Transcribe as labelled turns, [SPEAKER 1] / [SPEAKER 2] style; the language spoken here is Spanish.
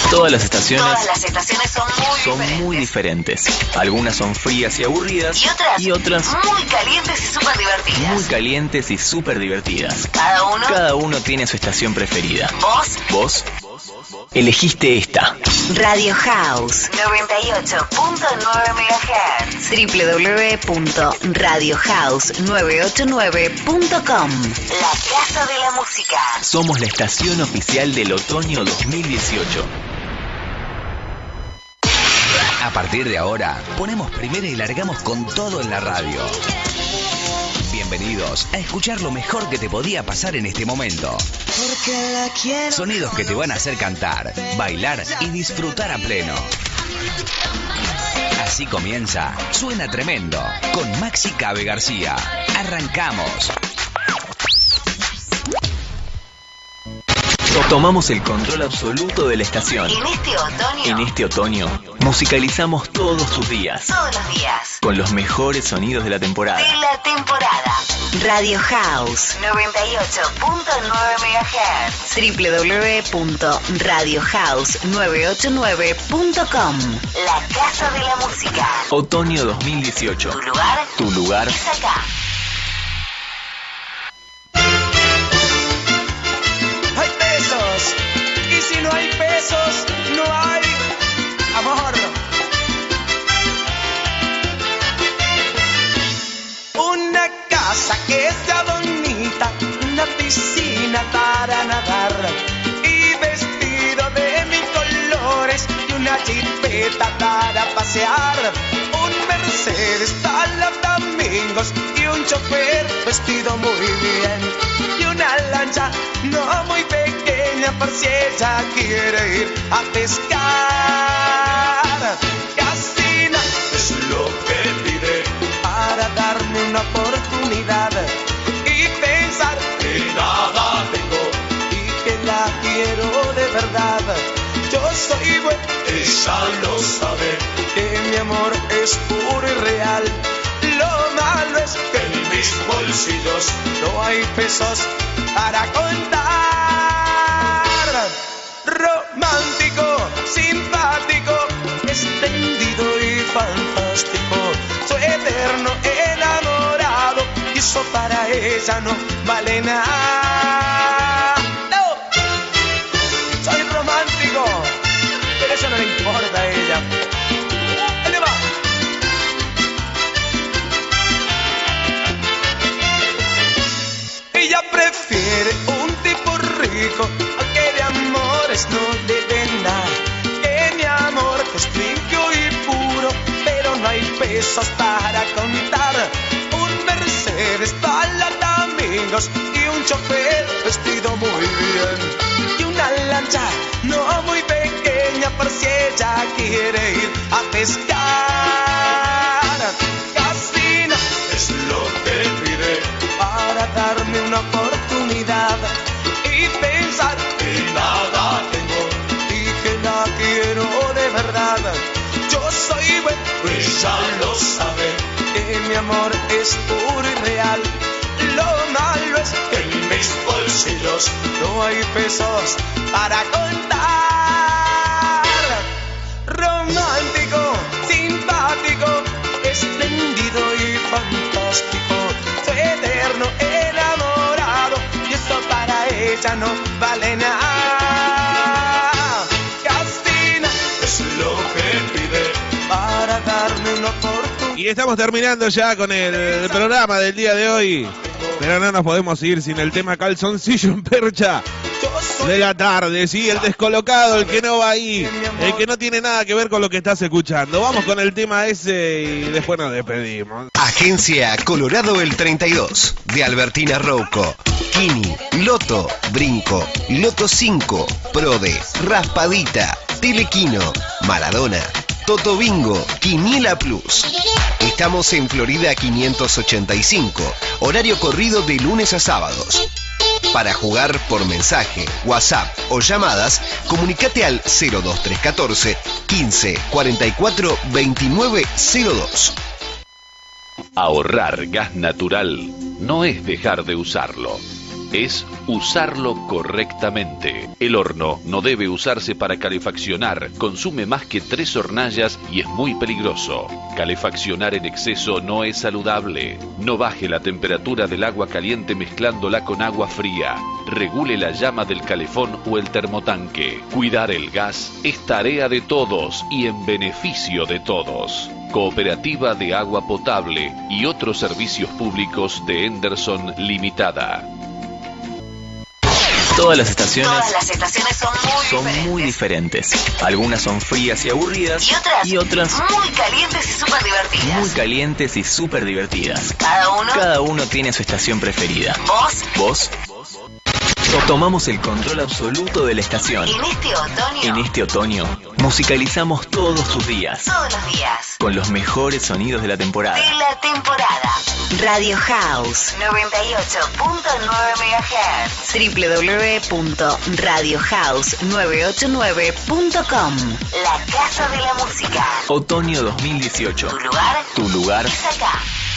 [SPEAKER 1] Todas las estaciones
[SPEAKER 2] son muy diferentes.
[SPEAKER 1] Algunas son frías y aburridas.
[SPEAKER 2] Y otras muy calientes y súper divertidas.
[SPEAKER 1] Muy calientes y súper divertidas.
[SPEAKER 2] Cada
[SPEAKER 1] uno tiene su estación preferida.
[SPEAKER 2] ¿Vos?
[SPEAKER 1] Elegiste esta.
[SPEAKER 2] Radio House 98.9 MHz. www.radiohouse989.com. La casa de la música.
[SPEAKER 1] Somos la estación oficial del otoño 2018.
[SPEAKER 3] A partir de ahora, ponemos primera y largamos con todo en la radio. Bienvenidos a escuchar lo mejor que te podía pasar en este momento. Sonidos que te van a hacer cantar, bailar y disfrutar a pleno. Así comienza Suena Tremendo con Maxi Cabe García. Arrancamos.
[SPEAKER 1] Tomamos el control absoluto de la estación.
[SPEAKER 2] En este otoño
[SPEAKER 1] musicalizamos todos tus días.
[SPEAKER 2] Todos los días.
[SPEAKER 1] Con los mejores sonidos de la temporada.
[SPEAKER 2] Radio House 98.9 MHz. www.radiohouse989.com. La casa de la música.
[SPEAKER 1] Otoño 2018.
[SPEAKER 2] Tu lugar
[SPEAKER 1] es
[SPEAKER 2] acá.
[SPEAKER 4] Hay pesos, y si no hay pesos, no hay amor. Una casa que sea bonita, una piscina para nadar y vestido de mil colores y una jipeta para pasear. Un Mercedes para domingos y un chofer vestido muy bien y una lancha no muy pequeña por si ella quiere ir a pescar. Casina es lo que pide para darme una oportunidad y pensar que nada tengo y que la quiero de verdad. Yo soy bueno, ella lo sabe, que mi amor es puro y real. Lo malo es que en mis bolsillos no hay pesos para contar. Romántico, simpático, espléndido y fantástico. Soy eterno enamorado y eso para ella no vale nada. No, soy romántico, pero eso no le importa a ella. Ahí va. Ella prefiere un tipo rico, aunque de amores no le den nada. Que mi amor es limpio y puro, pero no hay pesos para contar. Un Mercedes para domingos y un chofer vestido muy bien y una lancha no muy pequeña por si ella quiere ir a pescar. Casina es lo que pide para darme una oportunidad y pensar que nada tengo y que la quiero de verdad. Yo soy bueno, ella lo sabe, que mi amor es puro y real. Lo malo es que en mis bolsillos no hay pesos para contar. Romántico, simpático, espléndido y fantástico. Soy eterno enamorado y eso para ella no vale nada. Castina es lo que pide para darme una oportunidad.
[SPEAKER 5] Y estamos terminando ya con el programa del día de hoy, pero no nos podemos ir sin el tema Calzoncillo en Percha de la tarde, sí, el descolocado, el que no va ahí, el que no tiene nada que ver con lo que estás escuchando. Vamos con el tema ese y después nos despedimos.
[SPEAKER 6] Agencia Colorado el 32 de Albertina Rouco, Kini, Loto, Brinco, Loto 5, Prode, Raspadita, Telequino, Maradona, Toto Bingo, Quiniela Plus. Estamos en Florida 585, horario corrido de lunes a sábados. Para jugar por mensaje, WhatsApp o llamadas, comunicate al 02314 15 44 29 02.
[SPEAKER 7] Ahorrar gas natural no es dejar de usarlo, es usarlo correctamente. El horno no debe usarse para calefaccionar, consume más que 3 hornallas y es muy peligroso. Calefaccionar en exceso no es saludable. No baje la temperatura del agua caliente mezclándola con agua fría. Regule la llama del calefón o el termotanque. Cuidar el gas es tarea de todos y en beneficio de todos. Cooperativa de Agua Potable y otros servicios públicos de Henderson Limitada.
[SPEAKER 1] Todas las estaciones
[SPEAKER 2] son
[SPEAKER 1] muy diferentes. Algunas son frías y aburridas
[SPEAKER 2] y otras muy calientes y súper divertidas.
[SPEAKER 1] Muy calientes y súper divertidas.
[SPEAKER 2] Cada
[SPEAKER 1] uno tiene su estación preferida.
[SPEAKER 2] ¿Vos?
[SPEAKER 1] Tomamos el control absoluto de la estación.
[SPEAKER 2] En este otoño
[SPEAKER 1] musicalizamos todos sus días.
[SPEAKER 2] Todos los días.
[SPEAKER 1] Con los mejores sonidos de la temporada.
[SPEAKER 2] Radio House 98.9 MHz. www.radiohouse989.com. La casa de la música.
[SPEAKER 1] Otoño 2018.
[SPEAKER 2] Tu lugar
[SPEAKER 1] Tu lugar
[SPEAKER 2] es acá.